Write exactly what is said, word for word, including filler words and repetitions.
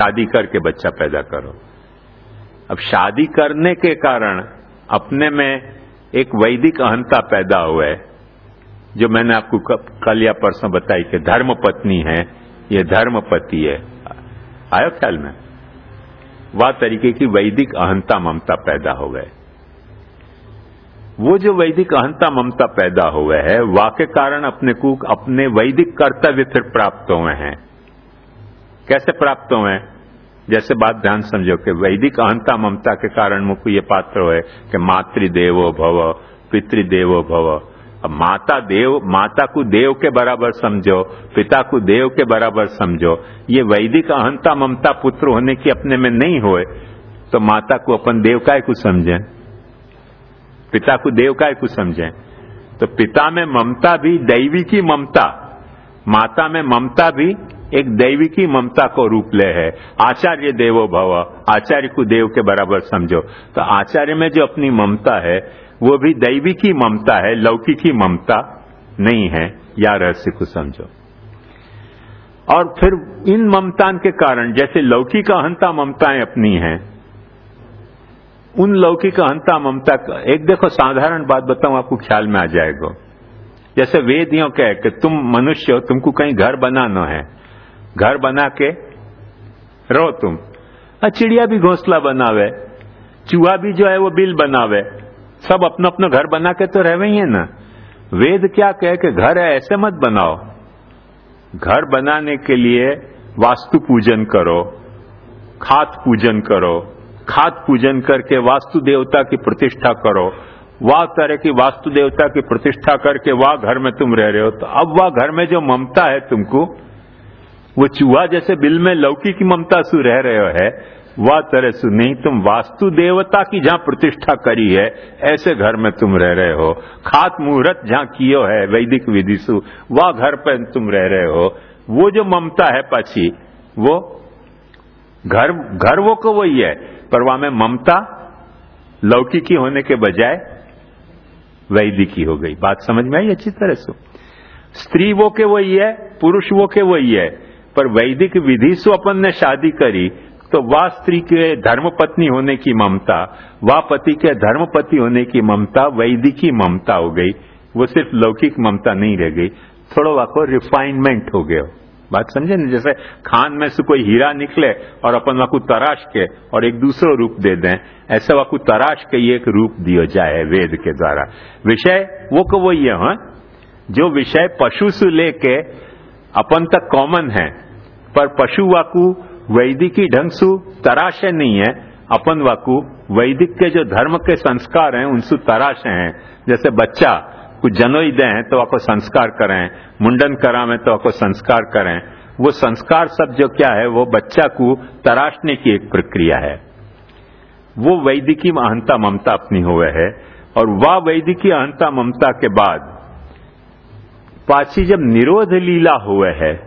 शादी करके बच्चा पैदा करो। अब शादी करने के कारण अपने में एक वैदिक अहंता पैदा हुआ है, जो मैंने आपको कल या परसों बताई कि धर्म पत्नी है, ये धर्मपति है। आयो ख्याल में? वह तरीके की वैदिक अहंता ममता पैदा हो गए। वो जो वैदिक अहंता ममता पैदा हुए है, वाह के कारण अपने को अपने वैदिक कर्तव्य फिर प्राप्त हुए हैं। कैसे प्राप्त हुए हैं? जैसे बात ध्यान समझो कि वैदिक अहंता ममता के कारण मुझको ये पात्र है कि मातृदेवो भव, पितृदेवो भव। अब माता देव, माता को देव के बराबर समझो, पिता को देव के बराबर समझो। ये वैदिक अहंता ममता पुत्र होने की अपने में नहीं होए तो माता को अपन देव काय को समझें, पिता को देव काय को समझें। तो पिता में ममता भी दैवी की ममता, माता में ममता भी एक दैवी की ममता को रूप ले है। आचार्य देवो भव, आचार्य को देव के बराबर समझो। तो आचार्य में जो अपनी ममता है वो भी दैवी की ममता है, लौकिक की ममता नहीं है। या रहस्य को समझो। और फिर इन ममतान के कारण जैसे लौकिक अहंता ममताएं अपनी हैं, उन लौकिक अहंता ममता का एक देखो साधारण बात बताऊं, आपको ख्याल में आ जाएगा। जैसे वेद यों कहे कि तुम मनुष्य हो, तुमको कहीं घर बनाना है, घर बना के रहो तुम। चिड़िया भी घोंसला बनावे, चूहा भी जो है वो बिल बनावे, सब अपना अपना घर बना के तो रहे ही है ना। वेद क्या कहे कि घर है ऐसे मत बनाओ, घर बनाने के लिए वास्तु पूजन करो, खात पूजन करो, खात पूजन करके वास्तु देवता की प्रतिष्ठा करो। वह तरह की वास्तु देवता की प्रतिष्ठा करके वह घर में तुम रह रहे हो, तो अब वह घर में जो ममता है तुमको, वो चूहा जैसे बिल में लौकी की ममता सु रह रहे हो है, वह तरह से नहीं, तुम वास्तु देवता की जहां प्रतिष्ठा करी है ऐसे घर में तुम रह रहे हो। खात मुहूर्त जहां कियो है वैदिक विधि सु, वह घर पर तुम रह रहे हो। वो जो ममता है पाछी, वो घर घर वो को वही है, पर वहां में ममता लौकिकी होने के बजाय वैदिकी हो गई। बात समझ में आई अच्छी तरह से? स्त्री वो के वही है, पुरुष वो के वही है, पर वैदिक विधि से अपन ने शादी करी तो वह स्त्री के धर्मपत्नी होने की ममता, वह पति के धर्मपति होने की ममता वैदिकी ममता हो गई। वो सिर्फ लौकिक ममता नहीं रह गई, थोड़ा वाको रिफाइनमेंट हो गया। बात समझे ना? जैसे खान में से कोई हीरा निकले और अपन वाकू तराश के और एक दूसरा रूप दे दें, ऐसे वाकू तराश के ये एक रूप दिया जाए वेद के द्वारा। विषय वो को वो ये है, जो विषय पशु से लेके अपन तक कॉमन है, पर पशु वाकू वैदिकी ढंग से तराशे नहीं है। अपन वाकू वैदिक के जो धर्म के संस्कार हैं उनसे तराशे हैं। जैसे बच्चा कुछ जनोई दें तो आपको संस्कार करें, मुंडन करावें तो आपको संस्कार करें। वो संस्कार सब जो क्या है वो बच्चा को तराशने की एक प्रक्रिया है। वो वैदिकी अहंता ममता अपनी हुए है। और वह वैदिकी अहंता ममता के बाद पाची जब निरोध लीला हुए है